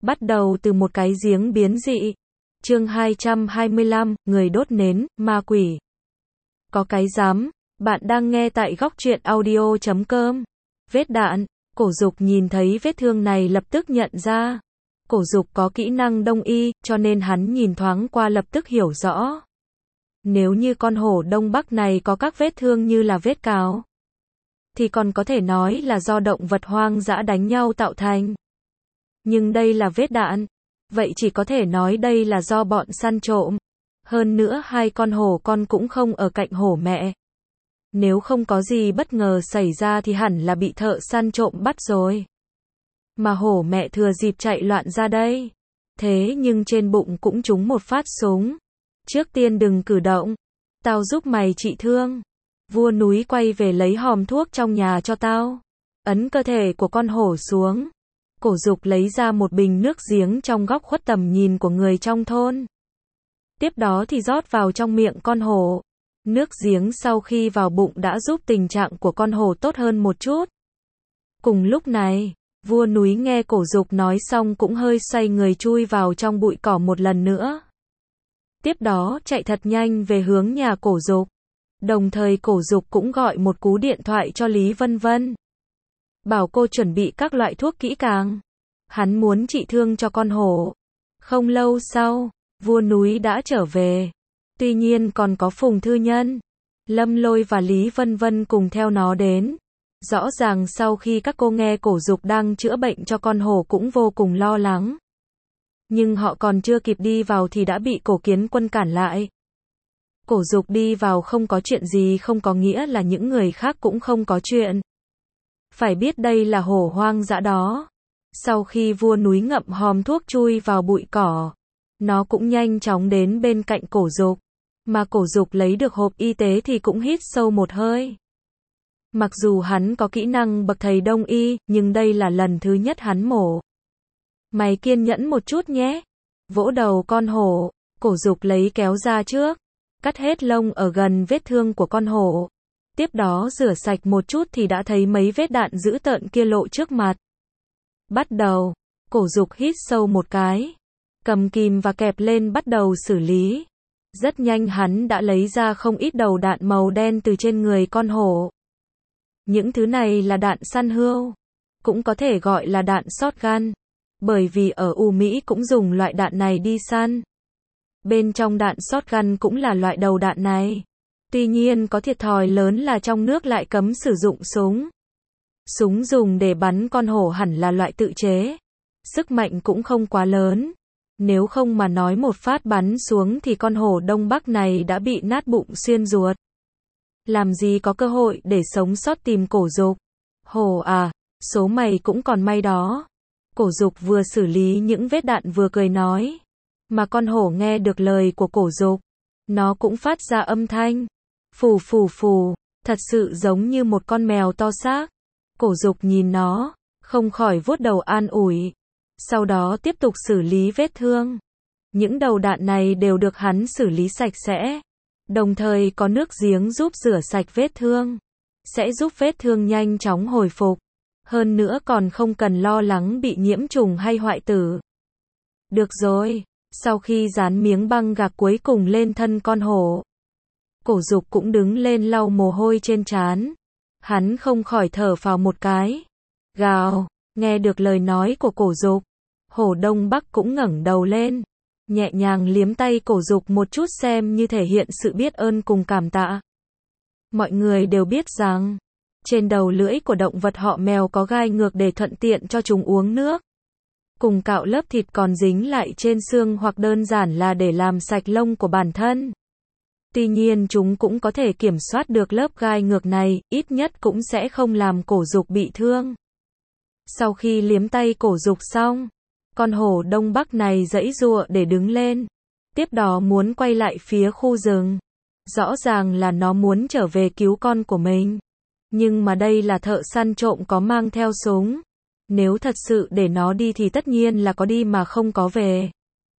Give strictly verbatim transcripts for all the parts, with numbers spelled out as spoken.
Bắt đầu từ một cái giếng biến dị. Chương hai trăm hai mươi lăm, người đốt nến, ma quỷ. Có cái dám, bạn đang nghe tại góc truyện audio chấm com. Vết đạn, Cổ Dục nhìn thấy vết thương này lập tức nhận ra. Cổ Dục có kỹ năng đông y, cho nên hắn nhìn thoáng qua lập tức hiểu rõ. Nếu như con hổ Đông Bắc này có các vết thương như là vết cào, thì còn có thể nói là do động vật hoang dã đánh nhau tạo thành. Nhưng đây là vết đạn, vậy chỉ có thể nói đây là do bọn săn trộm. Hơn nữa hai con hổ con cũng không ở cạnh hổ mẹ. Nếu không có gì bất ngờ xảy ra thì hẳn là bị thợ săn trộm bắt rồi. Mà hổ mẹ thừa dịp chạy loạn ra đây. Thế nhưng trên bụng cũng trúng một phát súng. Trước tiên đừng cử động. Tao giúp mày trị thương. Vua núi quay về lấy hòm thuốc trong nhà cho tao. Ấn cơ thể của con hổ xuống. Cổ Dục lấy ra một bình nước giếng trong góc khuất tầm nhìn của người trong thôn. Tiếp đó thì rót vào trong miệng con hổ. Nước giếng sau khi vào bụng đã giúp tình trạng của con hổ tốt hơn một chút. Cùng lúc này, vua núi nghe Cổ Dục nói xong cũng hơi xoay người chui vào trong bụi cỏ một lần nữa. Tiếp đó chạy thật nhanh về hướng nhà Cổ Dục. Đồng thời Cổ Dục cũng gọi một cú điện thoại cho Lý Vân Vân. Bảo cô chuẩn bị các loại thuốc kỹ càng. Hắn muốn trị thương cho con hổ. Không lâu sau, vua núi đã trở về. Tuy nhiên còn có Phùng Thư Nhân, Lâm Lôi và Lý Vân Vân cùng theo nó đến. Rõ ràng sau khi các cô nghe Cổ Dục đang chữa bệnh cho con hổ cũng vô cùng lo lắng. Nhưng họ còn chưa kịp đi vào thì đã bị Cổ Kiến Quân cản lại. Cổ Dục đi vào không có chuyện gì không có nghĩa là những người khác cũng không có chuyện. Phải biết đây là hổ hoang dã đó. Sau khi vua núi ngậm hòm thuốc chui vào bụi cỏ, nó cũng nhanh chóng đến bên cạnh Cổ Dục. Mà Cổ Dục lấy được hộp y tế thì cũng hít sâu một hơi. Mặc dù hắn có kỹ năng bậc thầy đông y, nhưng đây là lần thứ nhất hắn mổ. Mày kiên nhẫn một chút nhé. Vỗ đầu con hổ, Cổ Dục lấy kéo ra trước, cắt hết lông ở gần vết thương của con hổ. Tiếp đó rửa sạch một chút thì đã thấy mấy vết đạn dữ tợn kia lộ trước mặt. Bắt đầu, Cổ Dục hít sâu một cái, cầm kìm và kẹp lên bắt đầu xử lý. Rất nhanh hắn đã lấy ra không ít đầu đạn màu đen từ trên người con hổ. Những thứ này là đạn săn hươu, cũng có thể gọi là đạn shotgun, bởi vì ở U Mỹ cũng dùng loại đạn này đi săn. Bên trong đạn shotgun cũng là loại đầu đạn này. Tuy nhiên có thiệt thòi lớn là trong nước lại cấm sử dụng súng. Súng dùng để bắn con hổ hẳn là loại tự chế. Sức mạnh cũng không quá lớn. Nếu không mà nói một phát bắn xuống thì con hổ Đông Bắc này đã bị nát bụng xuyên ruột. Làm gì có cơ hội để sống sót tìm Cổ Dục. Hổ à, số mày cũng còn may đó. Cổ Dục vừa xử lý những vết đạn vừa cười nói. Mà con hổ nghe được lời của Cổ Dục, nó cũng phát ra âm thanh. Phù phù phù, thật sự giống như một con mèo to xác. Cổ Dục nhìn nó, không khỏi vuốt đầu an ủi. Sau đó tiếp tục xử lý vết thương. Những đầu đạn này đều được hắn xử lý sạch sẽ. Đồng thời có nước giếng giúp rửa sạch vết thương. Sẽ giúp vết thương nhanh chóng hồi phục. Hơn nữa còn không cần lo lắng bị nhiễm trùng hay hoại tử. Được rồi, sau khi dán miếng băng gạc cuối cùng lên thân con hổ, Cổ Dục cũng đứng lên lau mồ hôi trên trán. Hắn không khỏi thở phào một cái. Gào, nghe được lời nói của Cổ Dục, hổ Đông Bắc cũng ngẩng đầu lên, nhẹ nhàng liếm tay Cổ Dục một chút xem như thể hiện sự biết ơn cùng cảm tạ. Mọi người đều biết rằng, trên đầu lưỡi của động vật họ mèo có gai ngược để thuận tiện cho chúng uống nước. Cùng cạo lớp thịt còn dính lại trên xương hoặc đơn giản là để làm sạch lông của bản thân. Tuy nhiên chúng cũng có thể kiểm soát được lớp gai ngược này, ít nhất cũng sẽ không làm Cổ Dục bị thương. Sau khi liếm tay Cổ Dục xong, con hổ Đông Bắc này giãy giụa để đứng lên. Tiếp đó muốn quay lại phía khu rừng. Rõ ràng là nó muốn trở về cứu con của mình. Nhưng mà đây là thợ săn trộm có mang theo súng. Nếu thật sự để nó đi thì tất nhiên là có đi mà không có về.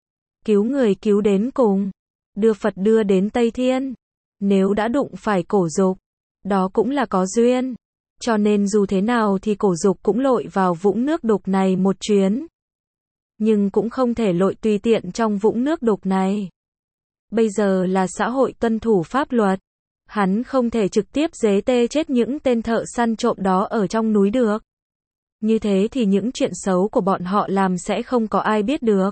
Cứu người cứu đến cùng. Đưa Phật đưa đến Tây Thiên. Nếu đã đụng phải Cổ Dục, đó cũng là có duyên. Cho nên dù thế nào thì Cổ Dục cũng lội vào vũng nước đục này một chuyến. nhưng cũng không thể lội tùy tiện trong vũng nước đục này. Bây giờ là xã hội tuân thủ pháp luật. Hắn không thể trực tiếp giết tê chết những tên thợ săn trộm đó ở trong núi được. Như thế thì những chuyện xấu của bọn họ làm sẽ không có ai biết được.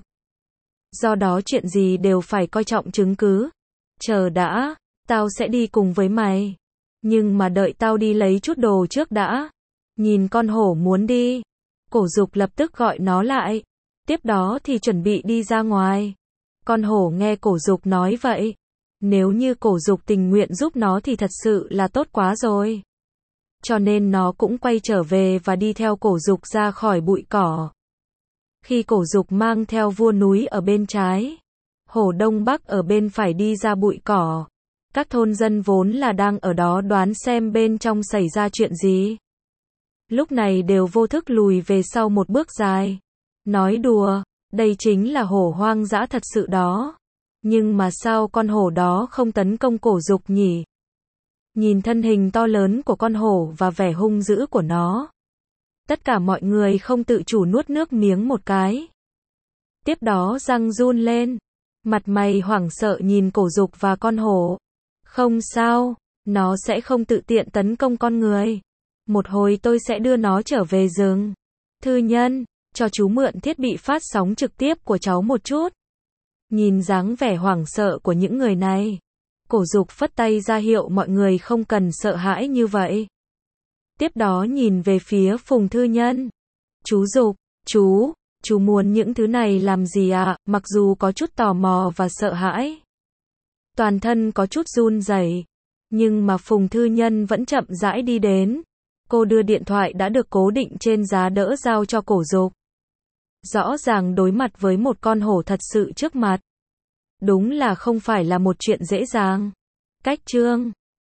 Do đó chuyện gì đều phải coi trọng chứng cứ. Chờ đã, tao sẽ đi cùng với mày. Nhưng mà đợi tao đi lấy chút đồ trước đã. Nhìn con hổ muốn đi. Cổ Dục lập tức gọi nó lại. Tiếp đó thì chuẩn bị đi ra ngoài. Con hổ nghe Cổ Dục nói vậy. Nếu như Cổ Dục tình nguyện giúp nó thì thật sự là tốt quá rồi. Cho nên nó cũng quay trở về và đi theo Cổ Dục ra khỏi bụi cỏ. Khi Cổ Dục mang theo vua núi ở bên trái, hổ Đông Bắc ở bên phải đi ra bụi cỏ. Các thôn dân vốn là đang ở đó đoán xem bên trong xảy ra chuyện gì. Lúc này đều vô thức lùi về sau một bước dài. Nói đùa, đây chính là hổ hoang dã thật sự đó. Nhưng mà sao con hổ đó không tấn công Cổ Dục nhỉ? Nhìn thân hình to lớn của con hổ và vẻ hung dữ của nó. Tất cả mọi người không tự chủ nuốt nước miếng một cái. Tiếp đó răng run lên. Mặt mày hoảng sợ nhìn Cổ Dục và con hổ. Không sao, nó sẽ không tự tiện tấn công con người. Một hồi tôi sẽ đưa nó trở về rừng. Thư nhân, cho chú mượn thiết bị phát sóng trực tiếp của cháu một chút. Nhìn dáng vẻ hoảng sợ của những người này. Cổ Dục phất tay ra hiệu mọi người không cần sợ hãi như vậy. Tiếp đó nhìn về phía Phùng Thư Nhân. Chú Dục, chú, chú muốn những thứ này làm gì ạ? À? Mặc dù có chút tò mò và sợ hãi. Toàn thân có chút run rẩy, nhưng mà Phùng Thư Nhân vẫn chậm rãi đi đến. Cô đưa điện thoại đã được cố định trên giá đỡ giao cho Cổ Dục. Rõ ràng đối mặt với một con hổ thật sự trước mặt. Đúng là không phải là một chuyện dễ dàng. Cách chương